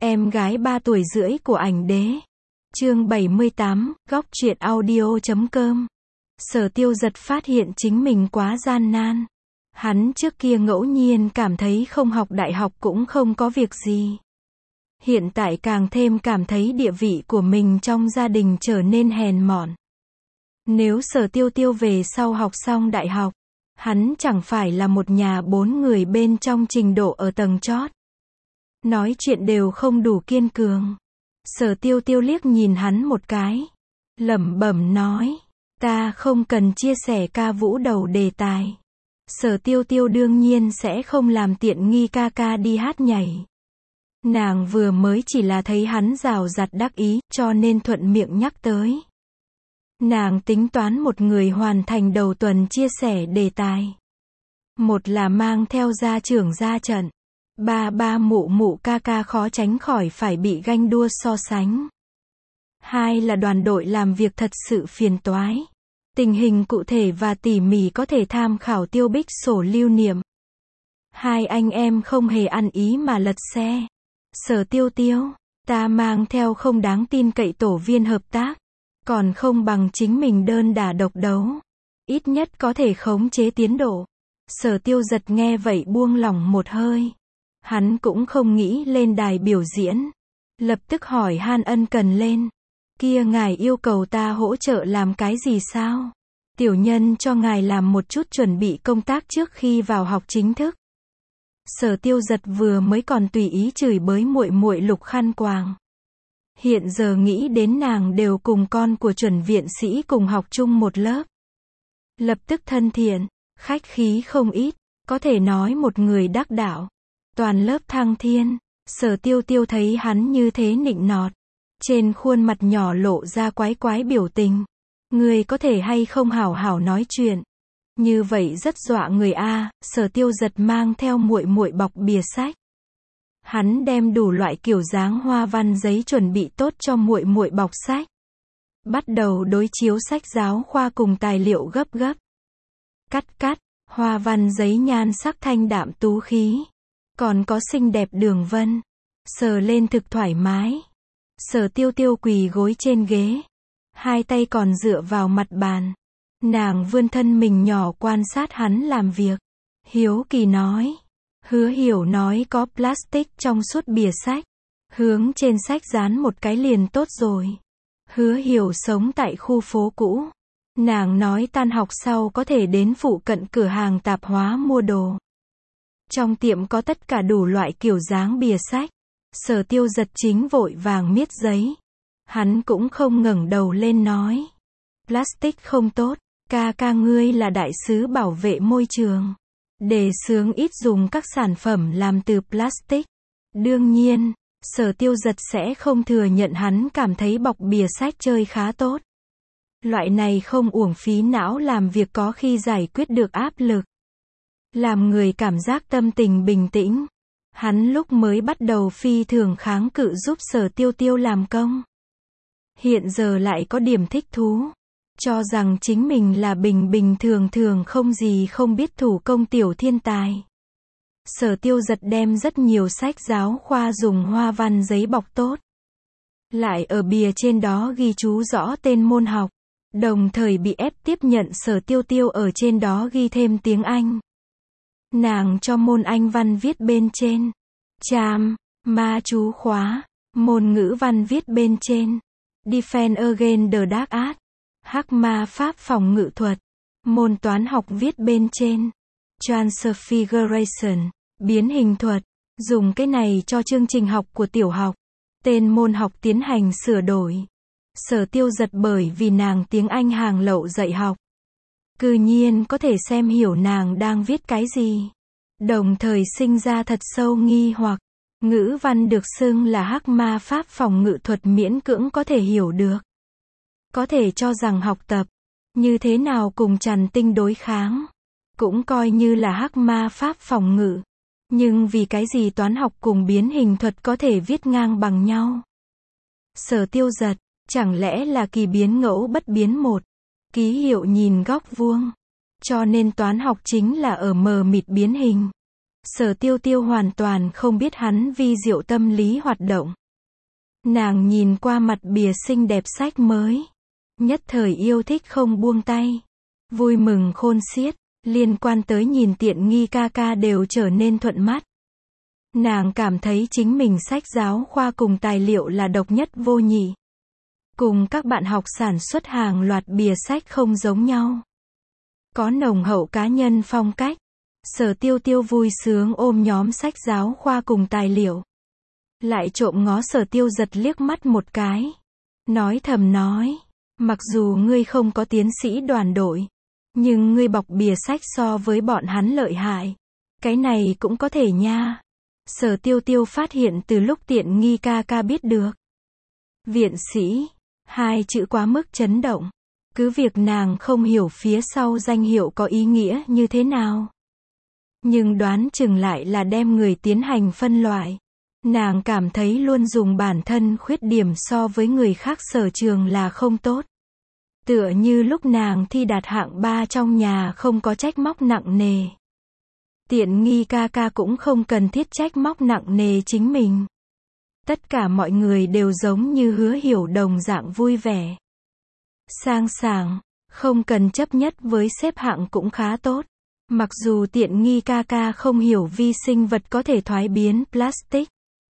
Em gái 3 tuổi rưỡi của ảnh đế. Chương 78, góc truyện audio.com. Sở Tiêu Giật phát hiện chính mình quá gian nan. Hắn trước kia ngẫu nhiên cảm thấy không học đại học cũng không có việc gì. Hiện tại càng thêm cảm thấy địa vị của mình trong gia đình trở nên hèn mọn. Nếu Sở Tiêu Tiêu về sau học xong đại học, hắn chẳng phải là một nhà 4 người bên trong trình độ ở tầng chót. Nói chuyện đều không đủ kiên cường. Sở Tiêu Tiêu liếc nhìn hắn một cái, lẩm bẩm nói, ta không cần chia sẻ ca vũ đầu đề tài. Sở Tiêu Tiêu đương nhiên sẽ không làm tiện nghi ca ca đi hát nhảy. Nàng vừa mới chỉ là thấy hắn rào rạt đắc ý, cho nên thuận miệng nhắc tới. Nàng tính toán một người hoàn thành đầu tuần chia sẻ đề tài. Một là mang theo gia trưởng ra trận. Ba mụ mụ ca ca khó tránh khỏi phải bị ganh đua so sánh. Hai là đoàn đội làm việc thật sự phiền toái. Tình hình cụ thể và tỉ mỉ có thể tham khảo Tiêu Bích sổ lưu niệm. Hai anh em không hề ăn ý mà lật xe. Sở Tiêu Tiêu, ta mang theo không đáng tin cậy tổ viên hợp tác. Còn không bằng chính mình đơn đả độc đấu. Ít nhất có thể khống chế tiến độ. Sở Tiêu Giật nghe vậy buông lỏng một hơi. Hắn cũng không nghĩ lên đài biểu diễn. Lập tức hỏi han ân cần lên. Kia ngài yêu cầu ta hỗ trợ làm cái gì sao? Tiểu nhân cho ngài làm một chút chuẩn bị công tác trước khi vào học chính thức. Sở Tiêu Giật vừa mới còn tùy ý chửi bới muội muội Lục Khăn Quàng. Hiện giờ nghĩ đến nàng đều cùng con của chuẩn viện sĩ cùng học chung một lớp. Lập tức thân thiện, khách khí không ít, có thể nói một người đắc đạo. Toàn lớp thăng thiên. Sở Tiêu Tiêu thấy hắn như thế nịnh nọt, trên khuôn mặt nhỏ lộ ra quái quái biểu tình. Người có thể hay không hảo hảo nói chuyện. Như vậy rất dọa người a. Sở Tiêu Giật mang theo muội muội bọc bìa sách. Hắn đem đủ loại kiểu dáng hoa văn giấy chuẩn bị tốt cho muội muội bọc sách. Bắt đầu đối chiếu sách giáo khoa cùng tài liệu gấp gấp. Cắt, hoa văn giấy nhan sắc thanh đạm tú khí. Còn có xinh đẹp đường vân. Sờ lên thực thoải mái. Sở Tiêu Tiêu quỳ gối trên ghế. Hai tay còn dựa vào mặt bàn. Nàng vươn thân mình nhỏ quan sát hắn làm việc. Hiếu kỳ nói. Hứa Hiểu nói có plastic trong suốt bìa sách. Hướng trên sách dán một cái liền tốt rồi. Hứa Hiểu sống tại khu phố cũ. Nàng nói tan học sau có thể đến phụ cận cửa hàng tạp hóa mua đồ. Trong tiệm có tất cả đủ loại kiểu dáng bìa sách. Sở Tiêu Giật chính vội vàng miết giấy. Hắn cũng không ngẩng đầu lên nói. Plastic không tốt, ca ngươi là đại sứ bảo vệ môi trường. Đề xướng ít dùng các sản phẩm làm từ plastic. Đương nhiên, Sở Tiêu Giật sẽ không thừa nhận hắn cảm thấy bọc bìa sách chơi khá tốt. Loại này không uổng phí não làm việc có khi giải quyết được áp lực. Làm người cảm giác tâm tình bình tĩnh. Hắn lúc mới bắt đầu phi thường kháng cự giúp Sở Tiêu Tiêu làm công. Hiện giờ lại có điểm thích thú. Cho rằng chính mình là bình thường không gì không biết thủ công tiểu thiên tài. Sở Tiêu Giật đem rất nhiều sách giáo khoa dùng hoa văn giấy bọc tốt. Lại ở bìa trên đó ghi chú rõ tên môn học. Đồng thời bị ép tiếp nhận Sở Tiêu Tiêu ở trên đó ghi thêm tiếng Anh. Nàng cho môn Anh văn viết bên trên. Cham, ma chú khóa. Môn ngữ văn viết bên trên. Defend against the dark art. Hắc ma pháp phòng ngự thuật. Môn toán học viết bên trên. Transfiguration. Biến hình thuật. Dùng cái này cho chương trình học của tiểu học. Tên môn học tiến hành sửa đổi. Sở Tiêu Giật bởi vì nàng tiếng Anh hàng lậu dạy học. Cư nhiên có thể xem hiểu nàng đang viết cái gì. Đồng thời sinh ra thật sâu nghi hoặc. Ngữ văn được xưng là hắc ma pháp phòng ngự thuật miễn cưỡng có thể hiểu được. Có thể cho rằng học tập như thế nào cùng Trần Tinh đối kháng. Cũng coi như là hắc ma pháp phòng ngự. Nhưng vì cái gì toán học cùng biến hình thuật có thể viết ngang bằng nhau. Sở Tiêu Giật, chẳng lẽ là kỳ biến ngẫu bất biến một. Ký hiệu nhìn góc vuông. Cho nên toán học chính là ở mờ mịt biến hình. Sở Tiêu Tiêu hoàn toàn không biết hắn vi diệu tâm lý hoạt động. Nàng nhìn qua mặt bìa xinh đẹp sách mới. Nhất thời yêu thích không buông tay. Vui mừng khôn xiết, liên quan tới nhìn tiện nghi ca ca đều trở nên thuận mắt. Nàng cảm thấy chính mình sách giáo khoa cùng tài liệu là độc nhất vô nhị. Cùng các bạn học sản xuất hàng loạt bìa sách không giống nhau. Có nồng hậu cá nhân phong cách. Sở Tiêu Tiêu vui sướng ôm nhóm sách giáo khoa cùng tài liệu. Lại trộm ngó Sở Tiêu Giật liếc mắt một cái. Nói thầm nói. Mặc dù ngươi không có tiến sĩ đoàn đội. Nhưng ngươi bọc bìa sách so với bọn hắn lợi hại. Cái này cũng có thể nha. Sở Tiêu Tiêu phát hiện từ lúc tiện nghi ca ca biết được. Viện sĩ. Hai chữ quá mức chấn động. Cứ việc nàng không hiểu phía sau danh hiệu có ý nghĩa như thế nào. Nhưng đoán chừng lại là đem người tiến hành phân loại. Nàng cảm thấy luôn dùng bản thân khuyết điểm so với người khác sở trường là không tốt. Tựa như lúc nàng thi đạt hạng 3 trong nhà không có trách móc nặng nề. Tiện nghi ca ca cũng không cần thiết trách móc nặng nề chính mình. Tất cả mọi người đều giống như Hứa Hiểu đồng dạng vui vẻ. Sang sảng, không cần chấp nhất với xếp hạng cũng khá tốt. Mặc dù tiện nghi ca ca không hiểu vi sinh vật có thể thoái biến plastic.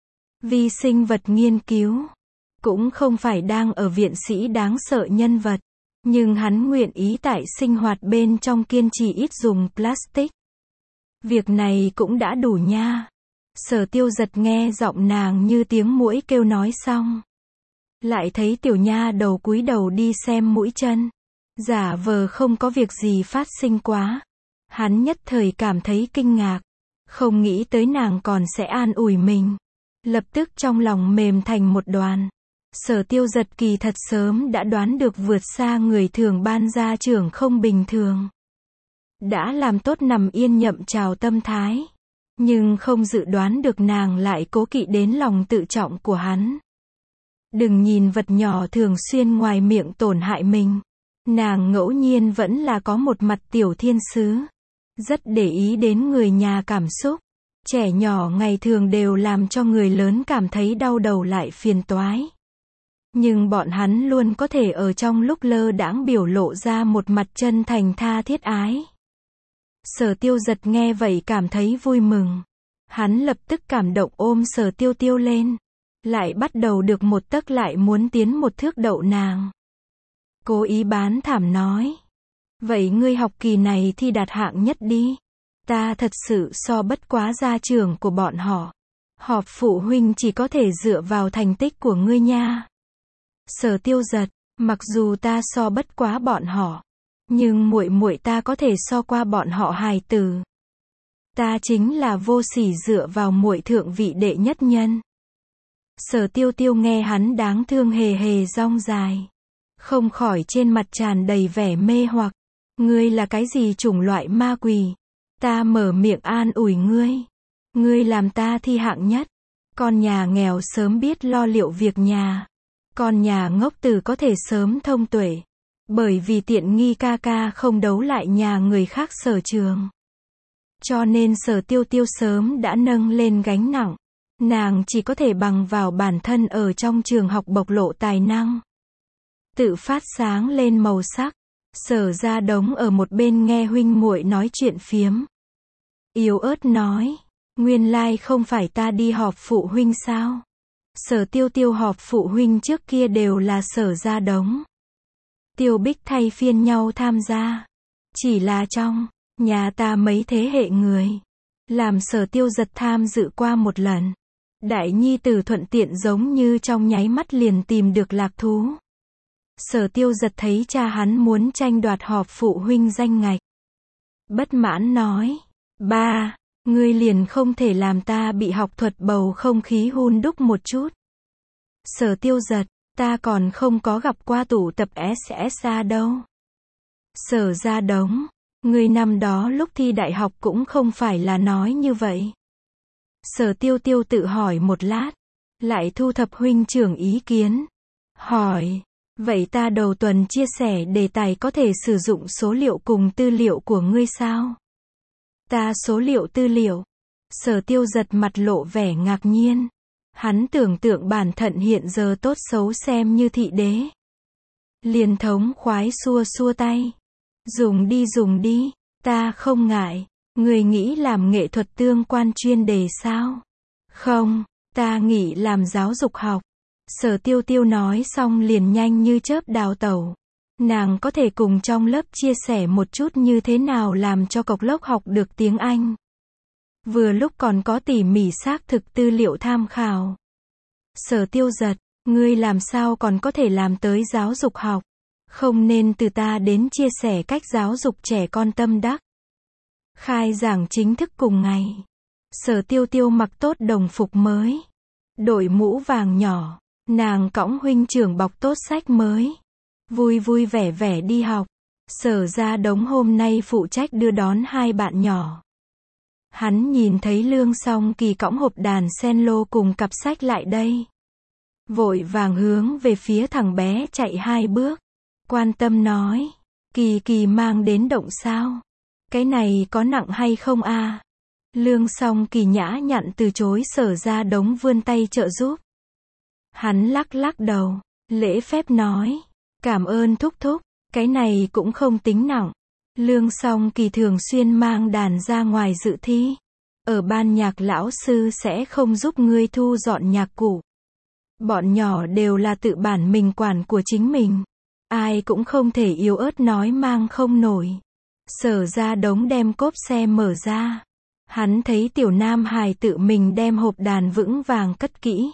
Vi sinh vật nghiên cứu. Cũng không phải đang ở viện sĩ đáng sợ nhân vật. Nhưng hắn nguyện ý tại sinh hoạt bên trong kiên trì ít dùng plastic. Việc này cũng đã đủ nha. Sở Tiêu Giật nghe giọng nàng như tiếng muỗi kêu nói xong. Lại thấy tiểu nha đầu cúi đầu đi xem mũi chân. Giả vờ không có việc gì phát sinh quá. Hắn nhất thời cảm thấy kinh ngạc. Không nghĩ tới nàng còn sẽ an ủi mình. Lập tức trong lòng mềm thành một đoàn. Sở Tiêu Giật kỳ thật sớm đã đoán được vượt xa người thường ban gia trưởng không bình thường. Đã làm tốt nằm yên nhậm chào tâm thái. Nhưng không dự đoán được nàng lại cố kỵ đến lòng tự trọng của hắn. Đừng nhìn vật nhỏ thường xuyên ngoài miệng tổn hại mình. Nàng ngẫu nhiên vẫn là có một mặt tiểu thiên sứ. Rất để ý đến người nhà cảm xúc. Trẻ nhỏ ngày thường đều làm cho người lớn cảm thấy đau đầu lại phiền toái. Nhưng bọn hắn luôn có thể ở trong lúc lơ đãng biểu lộ ra một mặt chân thành tha thiết ái. Sở Tiêu Giật nghe vậy cảm thấy vui mừng. Hắn lập tức cảm động ôm Sở Tiêu Tiêu lên. Lại bắt đầu được một tấc lại muốn tiến một thước đậu nàng. Cố ý bán thảm nói. Vậy ngươi học kỳ này thi đạt hạng nhất đi. Ta thật sự so bất quá gia trưởng của bọn họ. Họp phụ huynh chỉ có thể dựa vào thành tích của ngươi nha. Sở Tiêu Giật, mặc dù ta so bất quá bọn họ. Nhưng muội muội ta có thể so qua bọn họ hài tử. Ta chính là vô sỉ dựa vào muội thượng vị đệ nhất nhân. Sở Tiêu Tiêu nghe hắn đáng thương hề hề rong dài. Không khỏi trên mặt tràn đầy vẻ mê hoặc. Ngươi là cái gì chủng loại ma quỷ? Ta mở miệng an ủi ngươi. Ngươi làm ta thi hạng nhất. Con nhà nghèo sớm biết lo liệu việc nhà. Con nhà ngốc tử có thể sớm thông tuệ. Bởi vì tiện nghi ca ca không đấu lại nhà người khác sở trường. Cho nên Sở Tiêu Tiêu sớm đã nâng lên gánh nặng. Nàng chỉ có thể bằng vào bản thân ở trong trường học bộc lộ tài năng. Tự phát sáng lên màu sắc. Sở Gia Đống ở một bên nghe huynh muội nói chuyện phiếm. Yếu ớt nói. Nguyên lai không phải ta đi họp phụ huynh sao? Sở Tiêu Tiêu họp phụ huynh trước kia đều là Sở Gia Đống. Tiêu Bích thay phiên nhau tham gia. Chỉ là trong nhà ta mấy thế hệ người. Làm Sở Tiêu Giật tham dự qua một lần. Đại nhi tử thuận tiện giống như trong nháy mắt liền tìm được lạc thú. Sở Tiêu Giật thấy cha hắn muốn tranh đoạt họp phụ huynh danh ngạch. Bất mãn nói. Ba, ngươi liền không thể làm ta bị học thuật bầu không khí hun đúc một chút. Sở Tiêu Giật, ta còn không có gặp qua tụ tập SSA đâu. Sở Gia Đống, ngươi năm đó lúc thi đại học cũng không phải là nói như vậy. Sở Tiêu Tiêu tự hỏi một lát, lại thu thập huynh trưởng ý kiến. Hỏi, vậy ta đầu tuần chia sẻ đề tài có thể sử dụng số liệu cùng tư liệu của ngươi sao? Ta số liệu tư liệu. Sở Tiêu Giật mặt lộ vẻ ngạc nhiên. Hắn tưởng tượng bản thân hiện giờ tốt xấu xem như thị đế. Liền thống khoái xua xua tay. Dùng đi, ta không ngại. Người nghĩ làm nghệ thuật tương quan chuyên đề sao? Không, ta nghĩ làm giáo dục học. Sở Tiêu Tiêu nói xong liền nhanh như chớp đào tẩu. Nàng có thể cùng trong lớp chia sẻ một chút như thế nào làm cho cộc lốc học được tiếng Anh. Vừa lúc còn có tỉ mỉ xác thực tư liệu tham khảo. Sở Tiêu Giật, ngươi làm sao còn có thể làm tới giáo dục học? Không nên từ ta đến chia sẻ cách giáo dục trẻ con tâm đắc. Khai giảng chính thức cùng ngày. Sở Tiêu Tiêu mặc tốt đồng phục mới. Đội mũ vàng nhỏ. Nàng cõng huynh trưởng bọc tốt sách mới. Vui vui vẻ vẻ đi học. Sở Gia Đống hôm nay phụ trách đưa đón hai bạn nhỏ. Hắn nhìn thấy Lương Song Kỳ cõng hộp đàn cello cùng cặp sách lại đây. Vội vàng hướng về phía thằng bé chạy 2 bước. Quan tâm nói. Kỳ Kỳ mang đến động sao? Cái này có nặng hay không a? Lương Song Kỳ nhã nhặn từ chối. Sở Gia Đống vươn tay trợ giúp. Hắn lắc lắc đầu. Lễ phép nói. Cảm ơn thúc thúc. Cái này cũng không tính nặng. Lương Song Kỳ thường xuyên mang đàn ra ngoài dự thi. Ở ban nhạc lão sư sẽ không giúp ngươi thu dọn nhạc cụ. Bọn nhỏ đều là tự bản mình quản của chính mình. Ai cũng không thể yếu ớt nói mang không nổi. Sở Gia Đống đem cốp xe mở ra. Hắn thấy tiểu nam hài tự mình đem hộp đàn vững vàng cất kỹ.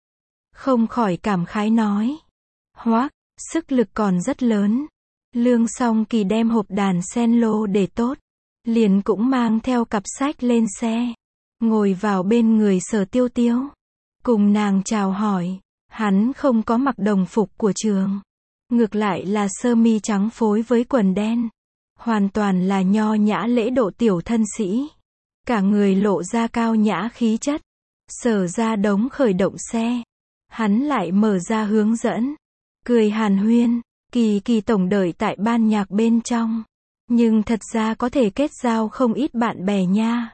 Không khỏi cảm khái nói. Hoác, sức lực còn rất lớn. Lương Song Kỳ đem hộp đàn cello để tốt. Liền cũng mang theo cặp sách lên xe. Ngồi vào bên người Sở Tiêu Tiêu. Cùng nàng chào hỏi. Hắn không có mặc đồng phục của trường. Ngược lại là sơ mi trắng phối với quần đen. Hoàn toàn là nho nhã lễ độ tiểu thân sĩ. Cả người lộ ra cao nhã khí chất. Sở Gia Đống khởi động xe. Hắn lại mở ra hướng dẫn. Cười hàn huyên. Kỳ Kỳ tổng đợi tại ban nhạc bên trong. Nhưng thật ra có thể kết giao không ít bạn bè nha.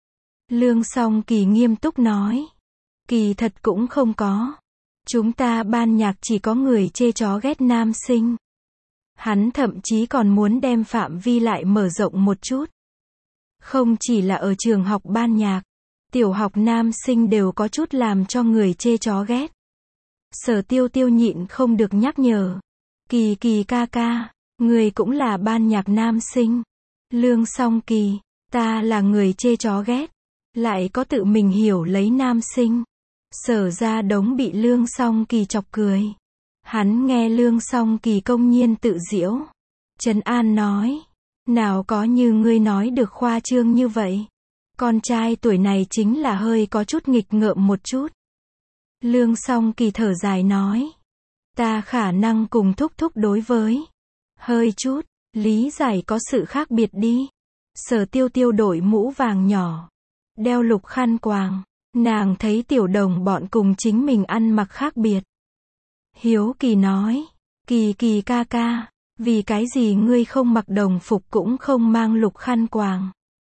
Lương Song Kỳ nghiêm túc nói. Kỳ thật cũng không có. Chúng ta ban nhạc chỉ có người chê chó ghét nam sinh. Hắn thậm chí còn muốn đem phạm vi lại mở rộng một chút. Không chỉ là ở trường học ban nhạc. Tiểu học nam sinh đều có chút làm cho người chê chó ghét. Sở Tiêu Tiêu nhịn không được nhắc nhở. Kỳ Kỳ ca ca, người cũng là ban nhạc nam sinh. Lương Song Kỳ, ta là người chê chó ghét. Lại có tự mình hiểu lấy nam sinh. Sở Gia Đống bị Lương Song Kỳ chọc cười. Hắn nghe Lương Song Kỳ công nhiên tự giễu. Trấn an nói. Nào có như ngươi nói được khoa trương như vậy. Con trai tuổi này chính là hơi có chút nghịch ngợm một chút. Lương Song Kỳ thở dài nói. Ta khả năng cùng thúc thúc đối với. Hơi chút, lý giải có sự khác biệt đi. Sở Tiêu Tiêu đổi mũ vàng nhỏ. Đeo lục khăn quàng. Nàng thấy tiểu đồng bọn cùng chính mình ăn mặc khác biệt. Hiếu Kỳ nói. Kỳ Kỳ ca ca. Vì cái gì ngươi không mặc đồng phục cũng không mang lục khăn quàng.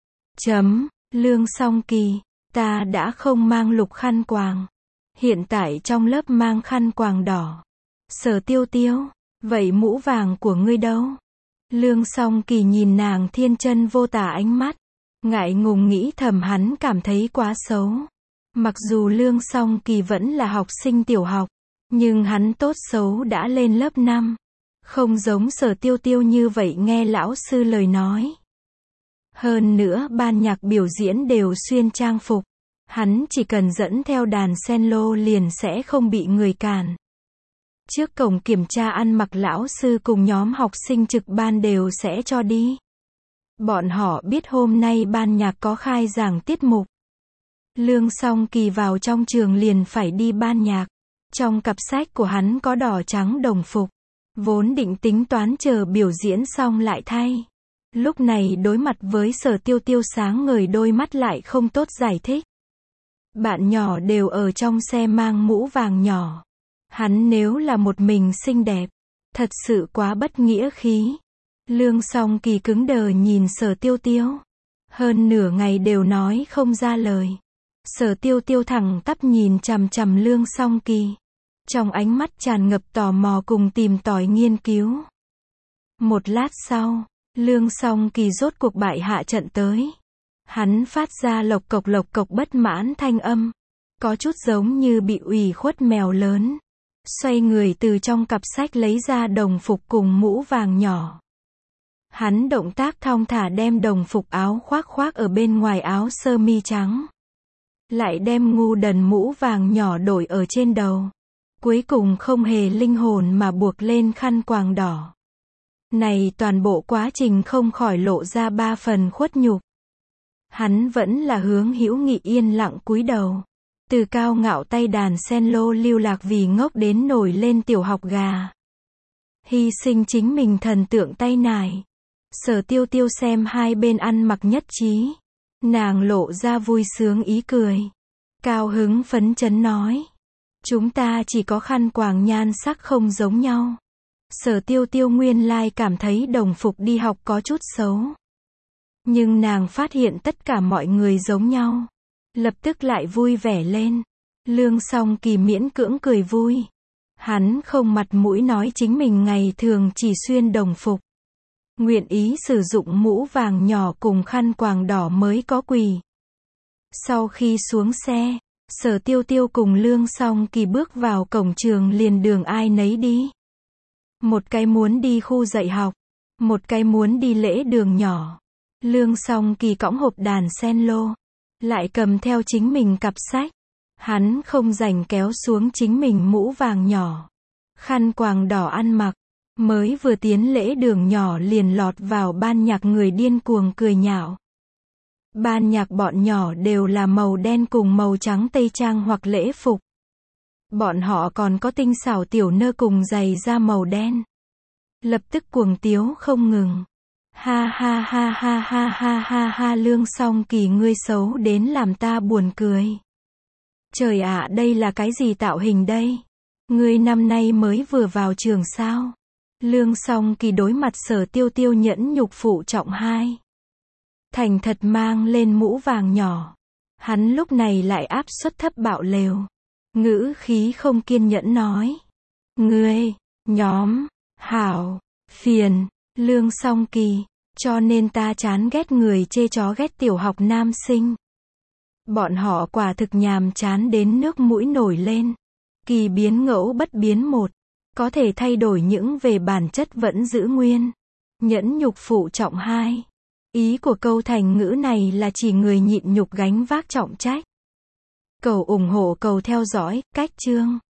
Lương Song Kỳ. Ta đã không mang lục khăn quàng. Hiện tại trong lớp mang khăn quàng đỏ. Sở Tiêu Tiêu. Vậy mũ vàng của ngươi đâu? Lương Song Kỳ nhìn nàng thiên chân vô tả ánh mắt. Ngại ngùng nghĩ thầm hắn cảm thấy quá xấu. Mặc dù Lương Song Kỳ vẫn là học sinh tiểu học. Nhưng hắn tốt xấu đã lên lớp 5. Không giống Sở Tiêu Tiêu như vậy nghe lão sư lời nói. Hơn nữa ban nhạc biểu diễn đều xuyên trang phục. Hắn chỉ cần dẫn theo đàn cello liền sẽ không bị người cản. Trước cổng kiểm tra ăn mặc lão sư cùng nhóm học sinh trực ban đều sẽ cho đi. Bọn họ biết hôm nay ban nhạc có khai giảng tiết mục. Lương Song Kỳ vào trong trường liền phải đi ban nhạc. Trong cặp sách của hắn có đỏ trắng đồng phục. Vốn định tính toán chờ biểu diễn xong lại thay. Lúc này đối mặt với Sở Tiêu Tiêu sáng ngời đôi mắt lại không tốt giải thích. Bạn nhỏ đều ở trong xe mang mũ vàng nhỏ. Hắn nếu là một mình xinh đẹp. Thật sự quá bất nghĩa khí. Lương Song Kỳ cứng đờ nhìn Sở Tiêu Tiêu. Hơn nửa ngày đều nói không ra lời. Sở Tiêu Tiêu thẳng tắp nhìn chằm chằm Lương Song Kỳ. Trong ánh mắt tràn ngập tò mò cùng tìm tòi nghiên cứu. Một lát sau, Lương Song Kỳ rốt cuộc bại hạ trận tới. Hắn phát ra lộc cộc bất mãn thanh âm. Có chút giống như bị ủy khuất mèo lớn. Xoay người từ trong cặp sách lấy ra đồng phục cùng mũ vàng nhỏ. Hắn động tác thong thả đem đồng phục áo khoác ở bên ngoài áo sơ mi trắng. Lại đem ngu đần mũ vàng nhỏ đổi ở trên đầu. Cuối cùng không hề linh hồn mà buộc lên khăn quàng đỏ. Này toàn bộ quá trình không khỏi lộ ra 3 phần khuất nhục. Hắn vẫn là hướng hữu nghị yên lặng cúi đầu. Từ cao ngạo tay đàn cello lưu lạc vì ngốc đến nổi lên tiểu học gà. Hy sinh chính mình thần tượng tay nải. Sở Tiêu Tiêu xem hai bên ăn mặc nhất trí. Nàng lộ ra vui sướng ý cười. Cao hứng phấn chấn nói. Chúng ta chỉ có khăn quàng nhan sắc không giống nhau. Sở Tiêu Tiêu nguyên lai cảm thấy đồng phục đi học có chút xấu. Nhưng nàng phát hiện tất cả mọi người giống nhau. Lập tức lại vui vẻ lên. Lương Song Kỳ miễn cưỡng cười vui. Hắn không mặt mũi nói chính mình ngày thường chỉ xuyên đồng phục. Nguyện ý sử dụng mũ vàng nhỏ cùng khăn quàng đỏ mới có quỳ. Sau khi xuống xe, Sở Tiêu Tiêu cùng Lương Song Kỳ bước vào cổng trường liền đường ai nấy đi. Một cái muốn đi khu dạy học, một cái muốn đi lễ đường nhỏ. Lương Song Kỳ cõng hộp đàn cello, lại cầm theo chính mình cặp sách. Hắn không rảnh kéo xuống chính mình mũ vàng nhỏ. Khăn quàng đỏ ăn mặc, mới vừa tiến lễ đường nhỏ liền lọt vào ban nhạc người điên cuồng cười nhạo. Ban nhạc bọn nhỏ đều là màu đen cùng màu trắng tây trang hoặc lễ phục. Bọn họ còn có tinh xảo tiểu nơ cùng giày da màu đen. Lập tức cuồng tiếu không ngừng. Ha ha ha ha ha ha ha ha Lương Song Kỳ ngươi xấu đến làm ta buồn cười. Trời ạ đây là cái gì tạo hình đây? Ngươi năm nay mới vừa vào trường sao? Lương Song Kỳ đối mặt Sở Tiêu Tiêu nhẫn nhục phụ trọng 2. Thành thật mang lên mũ vàng nhỏ. Hắn lúc này lại áp suất thấp bạo lều. Ngữ khí không kiên nhẫn nói. Ngươi, nhóm, hảo, phiền, Lương Song Kỳ, cho nên ta chán ghét người chê chó ghét tiểu học nam sinh. Bọn họ quả thực nhàm chán đến nước mũi nổi lên. Kỳ biến ngẫu bất biến một. Có thể thay đổi những về bản chất vẫn giữ nguyên. Nhẫn nhục phụ trọng 2. Ý của câu thành ngữ này là chỉ người nhịn nhục gánh vác trọng trách. Cầu ủng hộ cầu theo dõi, cách chương.